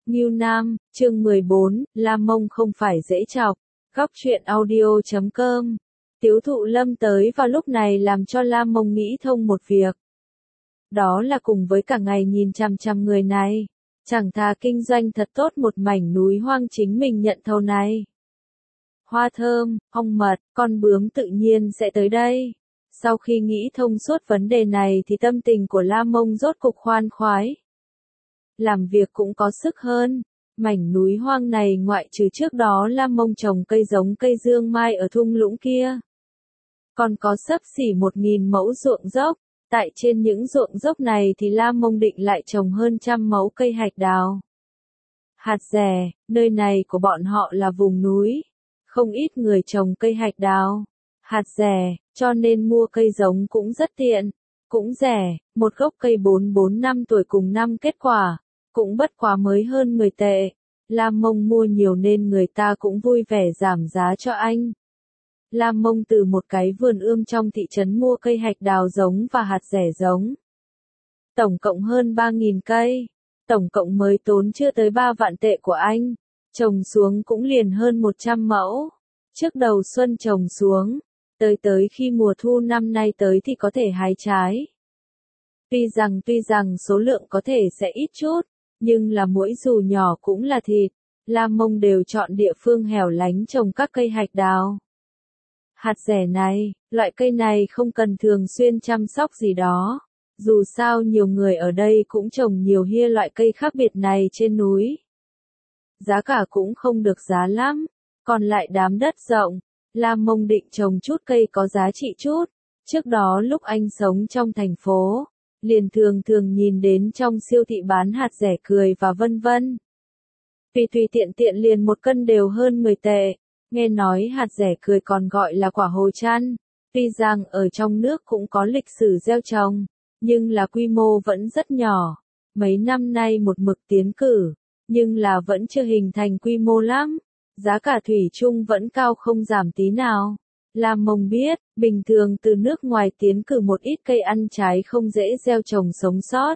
Ngưu Nam, chương 14, Lam Mông không phải dễ chọc. Góc truyện audio.com. Tiếu Thụ Lâm tới vào lúc này làm cho Lam Mông nghĩ thông một việc. Đó là cùng với cả ngày nhìn chằm chằm người này, chẳng thà kinh doanh thật tốt một mảnh núi hoang chính mình nhận thầu này. Hoa thơm, ong mật, con bướm tự nhiên sẽ tới đây. Sau khi nghĩ thông suốt vấn đề này thì tâm tình của Lam Mông rốt cục khoan khoái. Làm việc cũng có sức hơn. Mảnh núi hoang này ngoại trừ trước đó Lam Mông trồng cây giống cây dương mai ở thung lũng kia. Còn có xấp xỉ 1.000 mẫu ruộng dốc. Tại trên những ruộng dốc này thì Lam Mông định lại trồng hơn 100 mẫu cây hạch đào. Hạt rẻ, nơi này của bọn họ là vùng núi. Không ít người trồng cây hạch đào. Hạt rẻ, cho nên mua cây giống cũng rất tiện. Cũng rẻ, một gốc cây 4 năm tuổi cùng năm kết quả. Cũng bất quá mới hơn 10 tệ. Lam Mông mua nhiều nên người ta cũng vui vẻ giảm giá cho anh. Lam Mông từ một cái vườn ươm trong thị trấn mua cây hạch đào giống và hạt rẻ giống. Tổng cộng hơn 3.000 cây. Tổng cộng mới tốn chưa tới 3 vạn tệ của anh. Trồng xuống cũng liền hơn 100 mẫu. Trước đầu xuân trồng xuống. Tới khi mùa thu năm nay tới thì có thể hái trái. Tuy rằng số lượng có thể sẽ ít chút, nhưng là muỗi dù nhỏ cũng là thịt. Lam Mông đều chọn địa phương hẻo lánh trồng các cây hạch đào. Hạt rẻ này, loại cây này không cần thường xuyên chăm sóc gì đó. Dù sao nhiều người ở đây cũng trồng nhiều hia loại cây khác biệt này trên núi. Giá cả cũng không được giá lắm, còn lại đám đất rộng. Lam Mông định trồng chút cây có giá trị chút. Trước đó lúc anh sống trong thành phố, liền thường nhìn đến trong siêu thị bán hạt rẻ cười và vân vân. Tùy tiện liền một cân đều hơn 10 tệ. Nghe nói hạt rẻ cười còn gọi là quả hồ chăn. Tuy rằng ở trong nước cũng có lịch sử gieo trồng, nhưng là quy mô vẫn rất nhỏ. Mấy năm nay một mực tiến cử, nhưng là vẫn chưa hình thành quy mô lắm. Giá cả thủy chung vẫn cao không giảm tí nào. Lam Mông biết, bình thường từ nước ngoài tiến cử một ít cây ăn trái không dễ gieo trồng sống sót.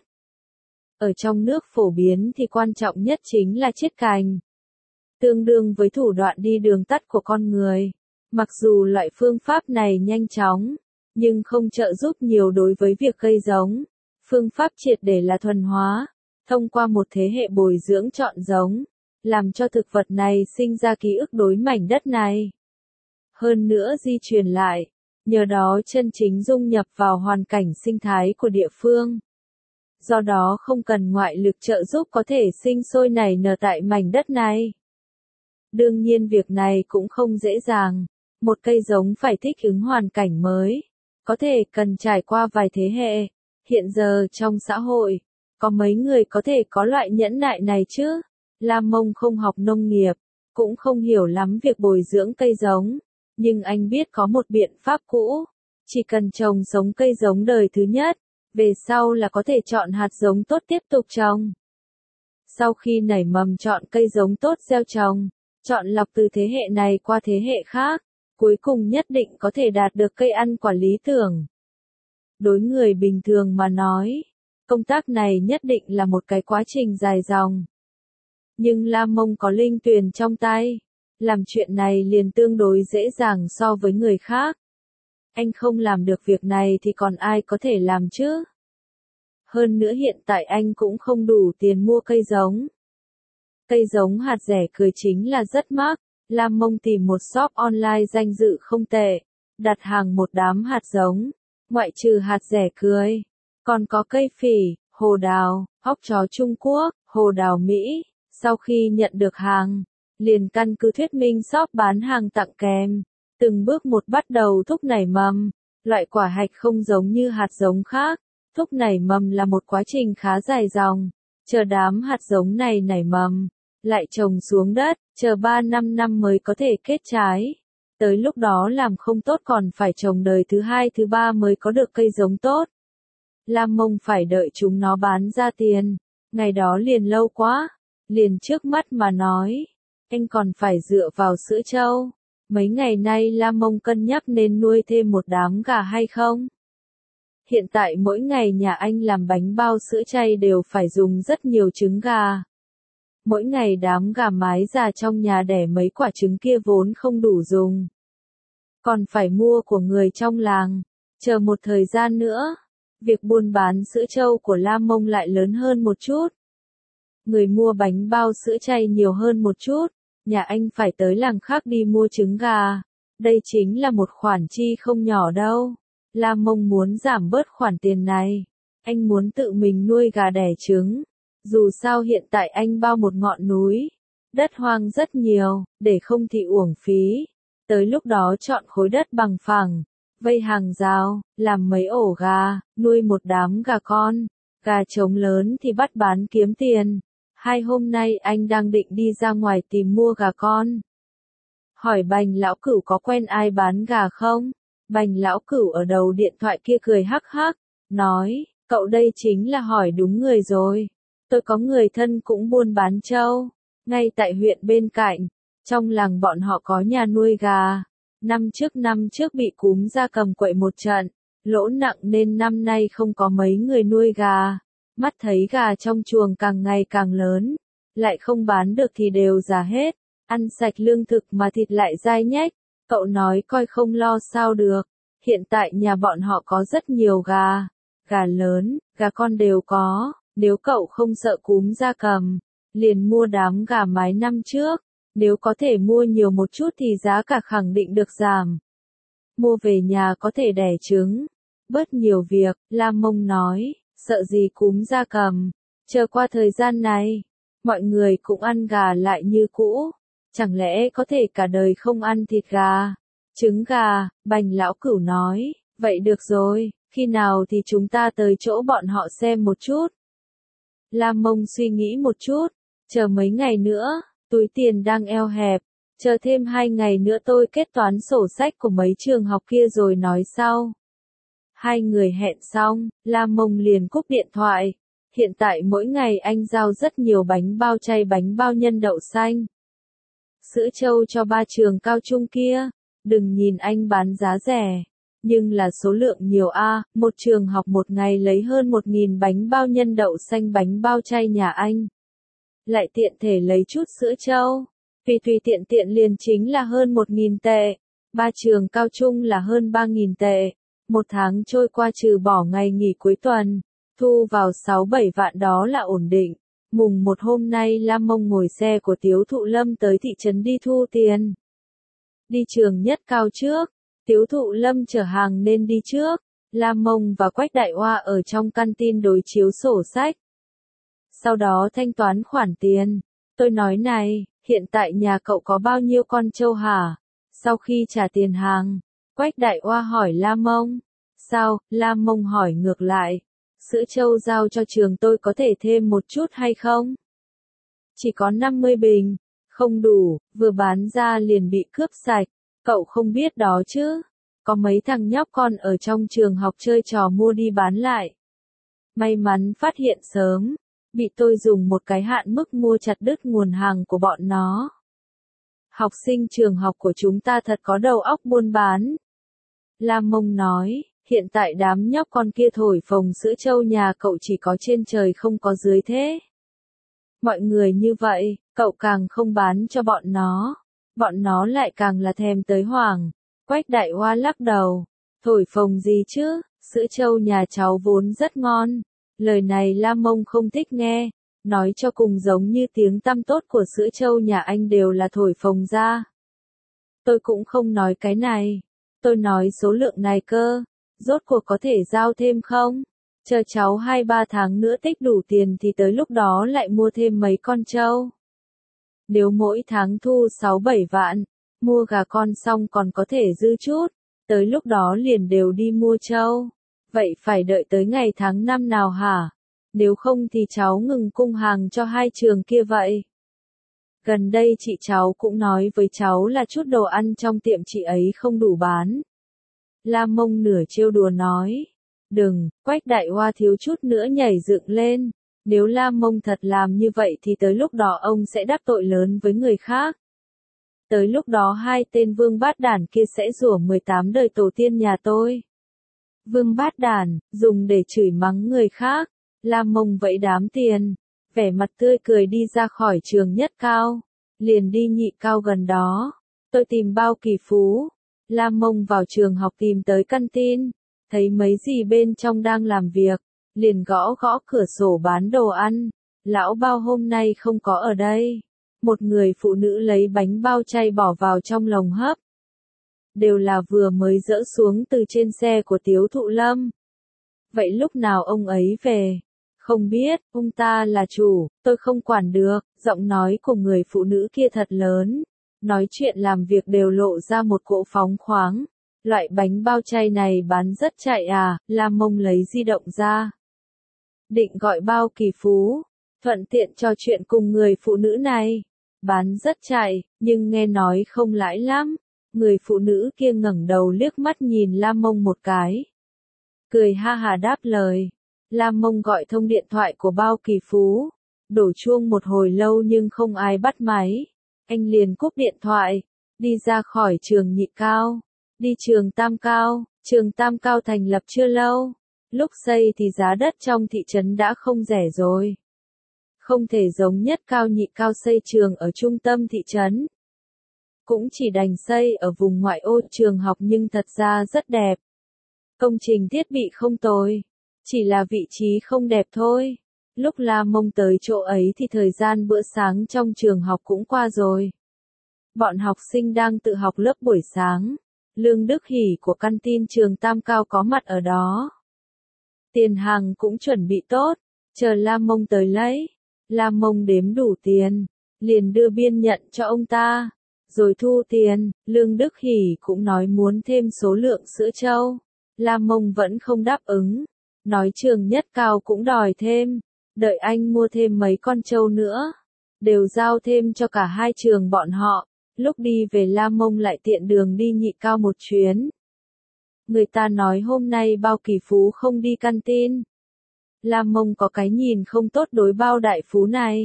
Ở trong nước phổ biến thì quan trọng nhất chính là chiết cành. Tương đương với thủ đoạn đi đường tắt của con người. Mặc dù loại phương pháp này nhanh chóng, nhưng không trợ giúp nhiều đối với việc cây giống. Phương pháp triệt để là thuần hóa, thông qua một thế hệ bồi dưỡng chọn giống, làm cho thực vật này sinh ra ký ức đối mảnh đất này. Hơn nữa di truyền lại, nhờ đó chân chính dung nhập vào hoàn cảnh sinh thái của địa phương. Do đó không cần ngoại lực trợ giúp có thể sinh sôi nảy nở tại mảnh đất này. Đương nhiên việc này cũng không dễ dàng. Một cây giống phải thích ứng hoàn cảnh mới. Có thể cần trải qua vài thế hệ. Hiện giờ trong xã hội, có mấy người có thể có loại nhẫn nại này chứ? Lam Mông không học nông nghiệp, cũng không hiểu lắm việc bồi dưỡng cây giống. Nhưng anh biết có một biện pháp cũ. Chỉ cần trồng sống cây giống đời thứ nhất, về sau là có thể chọn hạt giống tốt tiếp tục trồng. Sau khi nảy mầm chọn cây giống tốt gieo trồng, chọn lọc từ thế hệ này qua thế hệ khác, cuối cùng nhất định có thể đạt được cây ăn quả lý tưởng. Đối người bình thường mà nói, công tác này nhất định là một cái quá trình dài dòng. Nhưng Lam Mông có linh tuyền trong tay, làm chuyện này liền tương đối dễ dàng so với người khác. Anh không làm được việc này thì còn ai có thể làm chứ? Hơn nữa hiện tại anh cũng không đủ tiền mua cây giống. Cây giống hạt rẻ cười chính là rất mắc. Lam Mông tìm một shop online danh dự không tệ, đặt hàng một đám hạt giống, ngoại trừ hạt rẻ cười, còn có cây phỉ, hồ đào, óc chó Trung Quốc, hồ đào Mỹ. Sau khi nhận được hàng, liền căn cứ thuyết minh shop bán hàng tặng kèm, từng bước một bắt đầu thúc nảy mầm. Loại quả hạch không giống như hạt giống khác, thúc nảy mầm là một quá trình khá dài dòng, chờ đám hạt giống này nảy mầm, lại trồng xuống đất, chờ 3-5 năm mới có thể kết trái. Tới lúc đó làm không tốt còn phải trồng đời thứ 2 thứ 3 mới có được cây giống tốt. Lam Mông phải đợi chúng nó bán ra tiền, ngày đó liền lâu quá, liền trước mắt mà nói, anh còn phải dựa vào sữa trâu. Mấy ngày nay Lam Mông cân nhắc nên nuôi thêm một đám gà hay không. Hiện tại mỗi ngày nhà anh làm bánh bao sữa chay đều phải dùng rất nhiều trứng gà. Mỗi ngày đám gà mái già trong nhà đẻ mấy quả trứng kia vốn không đủ dùng. Còn phải mua của người trong làng. Chờ một thời gian nữa, việc buôn bán sữa trâu của Lam Mông lại lớn hơn một chút. Người mua bánh bao sữa chay nhiều hơn một chút, nhà anh phải tới làng khác đi mua trứng gà. Đây chính là một khoản chi không nhỏ đâu. Lam Mông muốn giảm bớt khoản tiền này. Anh muốn tự mình nuôi gà đẻ trứng. Dù sao hiện tại anh bao một ngọn núi. Đất hoang rất nhiều, để không thì uổng phí. Tới lúc đó chọn khối đất bằng phẳng, vây hàng rào, làm mấy ổ gà, nuôi một đám gà con. Gà trống lớn thì bắt bán kiếm tiền. Hôm nay anh đang định đi ra ngoài tìm mua gà con. Hỏi Bành lão cửu có quen ai bán gà không? Bành lão cửu ở đầu điện thoại kia cười hắc hắc, nói, cậu đây chính là hỏi đúng người rồi. Tôi có người thân cũng buôn bán trâu, ngay tại huyện bên cạnh. Trong làng bọn họ có nhà nuôi gà. Năm trước bị cúm gia cầm quậy một trận, lỗ nặng nên năm nay không có mấy người nuôi gà. Mắt thấy gà trong chuồng càng ngày càng lớn, lại không bán được thì đều già hết. Ăn sạch lương thực mà thịt lại dai nhách. Cậu nói coi không lo sao được. Hiện tại nhà bọn họ có rất nhiều gà. Gà lớn, gà con đều có. Nếu cậu không sợ cúm gia cầm, liền mua đám gà mái năm trước. Nếu có thể mua nhiều một chút thì giá cả khẳng định được giảm. Mua về nhà có thể đẻ trứng. Bớt nhiều việc, Lam Mông nói, sợ gì cúm gia cầm. Chờ qua thời gian này, mọi người cũng ăn gà lại như cũ. Chẳng lẽ có thể cả đời không ăn thịt gà, trứng gà? Bành lão cửu nói, vậy được rồi, khi nào thì chúng ta tới chỗ bọn họ xem một chút. Lam Mông suy nghĩ một chút, chờ mấy ngày nữa, túi tiền đang eo hẹp, chờ thêm 2 ngày nữa tôi kết toán sổ sách của mấy trường học kia rồi nói sau. 2 người hẹn xong, Lam Mông liền cúp điện thoại. Hiện tại mỗi ngày anh giao rất nhiều bánh bao chay, bánh bao nhân đậu xanh, sữa trâu cho 3 trường cao trung kia. Đừng nhìn anh bán giá rẻ, nhưng là số lượng nhiều một trường học một ngày lấy hơn 1.000 bánh bao nhân đậu xanh, bánh bao chay nhà anh. Lại tiện thể lấy chút sữa trâu, vì tùy tiện liền chính là hơn 1.000 tệ. 3 trường cao trung là hơn 3.000 tệ. Một tháng trôi qua trừ bỏ ngày nghỉ cuối tuần, thu vào 6-7 vạn đó là ổn định. Mùng 1 hôm nay Lam Mông ngồi xe của Tiếu Thụ Lâm tới thị trấn đi thu tiền. Đi trường Nhất Cao trước, Tiếu Thụ Lâm chở hàng nên đi trước. Lam Mông và Quách Đại Oa ở trong căn tin đối chiếu sổ sách. Sau đó thanh toán khoản tiền. Tôi nói này, hiện tại nhà cậu có bao nhiêu con trâu hả? Sau khi trả tiền hàng, Quách Đại Oa hỏi Lam Mông. Sao? Lam Mông hỏi ngược lại. Sữa trâu giao cho trường tôi có thể thêm một chút hay không? Chỉ có 50 bình, không đủ, vừa bán ra liền bị cướp sạch. Cậu không biết đó chứ? Có mấy thằng nhóc con ở trong trường học chơi trò mua đi bán lại. May mắn phát hiện sớm, bị tôi dùng một cái hạn mức mua chặt đứt nguồn hàng của bọn nó. Học sinh trường học của chúng ta thật có đầu óc buôn bán. Lam Mông nói, hiện tại đám nhóc con kia thổi phồng sữa trâu nhà cậu chỉ có trên trời không có dưới thế. Mọi người như vậy, cậu càng không bán cho bọn nó lại càng là thèm tới hoảng. Quách Đại Hoa lắc đầu, thổi phồng gì chứ, sữa trâu nhà cháu vốn rất ngon. Lời này Lam Mông không thích nghe, nói cho cùng giống như tiếng tăm tốt của sữa trâu nhà anh đều là thổi phồng ra. Tôi cũng không nói cái này, tôi nói số lượng này cơ, rốt cuộc có thể giao thêm không? Chờ cháu 2-3 tháng nữa tích đủ tiền thì tới lúc đó lại mua thêm mấy con trâu. Nếu mỗi tháng thu 6-7 vạn, mua gà con xong còn có thể dư chút, tới lúc đó liền đều đi mua trâu. Vậy phải đợi tới ngày tháng năm nào hả? Nếu không thì cháu ngừng cung hàng cho 2 trường kia vậy. Gần đây chị cháu cũng nói với cháu là chút đồ ăn trong tiệm chị ấy không đủ bán. Lam Mông nửa trêu đùa nói. Đừng, Quách Đại Hoa thiếu chút nữa nhảy dựng lên. Nếu Lam Mông thật làm như vậy thì tới lúc đó ông sẽ đắc tội lớn với người khác. Tới lúc đó 2 tên vương bát đản kia sẽ rủa 18 đời tổ tiên nhà tôi. Vương bát đản, dùng để chửi mắng người khác. Lam Mông vẫy đám tiền. vẻ mặt tươi cười đi ra khỏi trường Nhất Cao. Liền đi Nhị Cao gần đó. Tôi tìm Bao Kỳ Phú. Lam Mông vào trường học tìm tới căn tin. Thấy mấy dì bên trong đang làm việc. Liền gõ gõ cửa sổ bán đồ ăn. Lão Bao hôm nay không có ở đây. Một người phụ nữ lấy bánh bao chay bỏ vào trong lồng hấp. Đều là vừa mới dỡ xuống từ trên xe của Tiếu Thụ Lâm. Vậy lúc nào ông ấy về? Không biết, ông ta là chủ, tôi không quản được. Giọng nói của người phụ nữ kia thật lớn. Nói chuyện làm việc đều lộ ra một cỗ phóng khoáng. Loại bánh bao chay này bán rất chạy à? Lam Mông lấy di động ra. Định gọi Bao Kỳ Phú. Thuận tiện trò chuyện cùng người phụ nữ này. Bán rất chạy, nhưng nghe nói không lãi lắm. Người phụ nữ kia ngẩng đầu liếc mắt nhìn Lam Mông một cái. Cười ha hà đáp lời. Lam Mông gọi thông điện thoại của Bao Kỳ Phú. Đổ chuông một hồi lâu nhưng không ai bắt máy. Anh liền cúp điện thoại. Đi ra khỏi trường Nhị Cao. Đi trường Tam Cao. Trường Tam Cao thành lập chưa lâu. Lúc xây thì giá đất trong thị trấn đã không rẻ rồi. Không thể giống Nhất Cao Nhị Cao xây trường ở trung tâm thị trấn. Cũng chỉ đành xây ở vùng ngoại ô trường học nhưng thật ra rất đẹp. Công trình thiết bị không tồi. Chỉ là vị trí không đẹp thôi. Lúc Lam Mông tới chỗ ấy thì thời gian bữa sáng trong trường học cũng qua rồi. Bọn học sinh đang tự học lớp buổi sáng. Lương Đức Hỷ của căn tin trường Tam Cao có mặt ở đó. Tiền hàng cũng chuẩn bị tốt. Chờ Lam Mông tới lấy. Lam Mông đếm đủ tiền. Liền đưa biên nhận cho ông ta. Rồi thu tiền. Lương Đức Hỷ cũng nói muốn thêm số lượng sữa trâu. Lam Mông vẫn không đáp ứng. Nói trường Nhất Cao cũng đòi thêm. Đợi anh mua thêm mấy con trâu nữa. Đều giao thêm cho cả hai trường bọn họ. Lúc đi về Lam Mông lại tiện đường đi Nhị Cao một chuyến. Người ta nói hôm nay Bao Kỳ Phú không đi căn tin. Lam Mông có cái nhìn không tốt đối Bao Đại Phú này.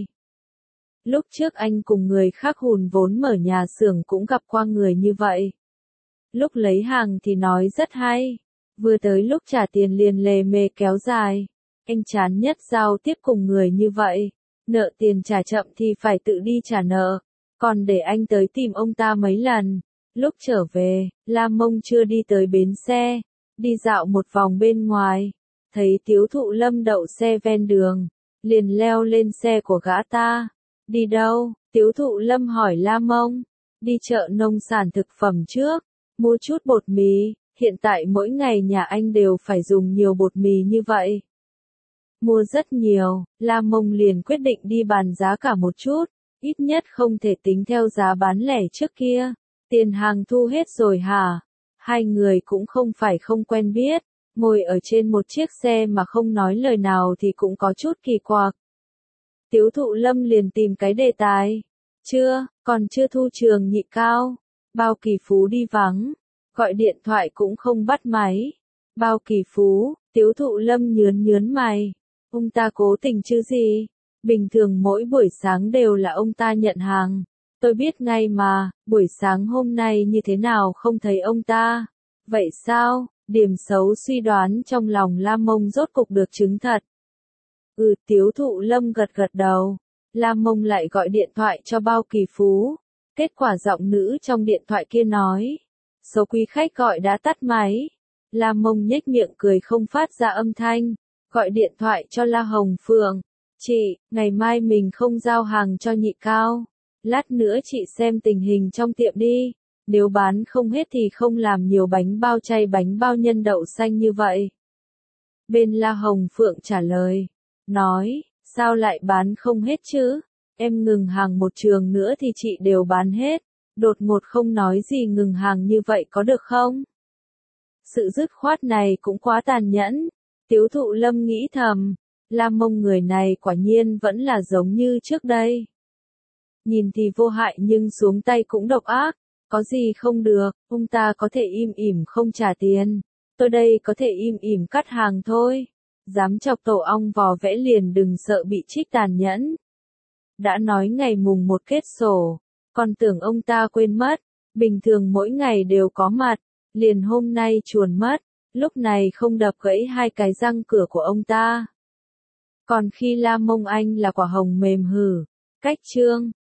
Lúc trước anh cùng người khác hùn vốn mở nhà xưởng cũng gặp qua người như vậy. Lúc lấy hàng thì nói rất hay. Vừa tới lúc trả tiền liền lề mề kéo dài. Anh chán nhất giao tiếp cùng người như vậy. Nợ tiền trả chậm thì phải tự đi trả nợ. Còn để anh tới tìm ông ta mấy lần. Lúc trở về, Lam Mông chưa đi tới bến xe. Đi dạo một vòng bên ngoài. Thấy Tiếu Thụ Lâm đậu xe ven đường. Liền leo lên xe của gã ta. Đi đâu? Tiếu Thụ Lâm hỏi Lam Mông. Đi chợ nông sản thực phẩm trước. Mua chút bột mì. Hiện tại mỗi ngày nhà anh đều phải dùng nhiều bột mì như vậy. Mua rất nhiều. Lam Mông liền quyết định đi bàn giá cả một chút. Ít nhất không thể tính theo giá bán lẻ trước kia. Tiền hàng thu hết rồi hả? Hai người cũng không phải không quen biết. Ngồi ở trên một chiếc xe mà không nói lời nào thì cũng có chút kỳ quặc. Tiếu Thụ Lâm liền tìm cái đề tài. Còn chưa thu trường Nhị Cao. Bao Kỳ Phú đi vắng. Gọi điện thoại cũng không bắt máy. Bao Kỳ Phú, Tiếu Thụ Lâm nhớn mày. Ông ta cố tình chứ gì? Bình thường mỗi buổi sáng đều là ông ta nhận hàng. Tôi biết ngay mà, buổi sáng hôm nay như thế nào không thấy ông ta. Vậy sao? Điểm xấu suy đoán trong lòng Lam Mông rốt cục được chứng thật. Tiếu Thụ Lâm gật đầu. Lam Mông lại gọi điện thoại cho Bao Kỳ Phú. Kết quả giọng nữ trong điện thoại kia nói. Số quý khách gọi đã tắt máy. Lam Mông nhếch miệng cười không phát ra âm thanh. Gọi điện thoại cho La Hồng Phượng. Chị, ngày mai mình không giao hàng cho Nhị Cao. Lát nữa chị xem tình hình trong tiệm đi. Nếu bán không hết thì không làm nhiều bánh bao chay bánh bao nhân đậu xanh như vậy. Bên La Hồng Phượng trả lời. Nói, sao lại bán không hết chứ? Em ngừng hàng một trường nữa thì chị đều bán hết. Đột ngột không nói gì ngừng hàng như vậy có được không? Sự dứt khoát này cũng quá tàn nhẫn. Tiếu Thụ Lâm nghĩ thầm. Lam Mông người này quả nhiên vẫn là giống như trước đây. Nhìn thì vô hại nhưng xuống tay cũng độc ác. Có gì không được, ông ta có thể im ỉm không trả tiền. Tôi đây có thể im ỉm cắt hàng thôi. Dám chọc tổ ong vò vẽ liền đừng sợ bị trích tàn nhẫn. Đã nói ngày mùng 1 kết sổ. Còn tưởng ông ta quên mất. Bình thường mỗi ngày đều có mặt. Liền hôm nay chuồn mất. Lúc này không đập gãy hai cái răng cửa của ông ta. Còn khi La Mông Anh là quả hồng mềm hừ. Cách chương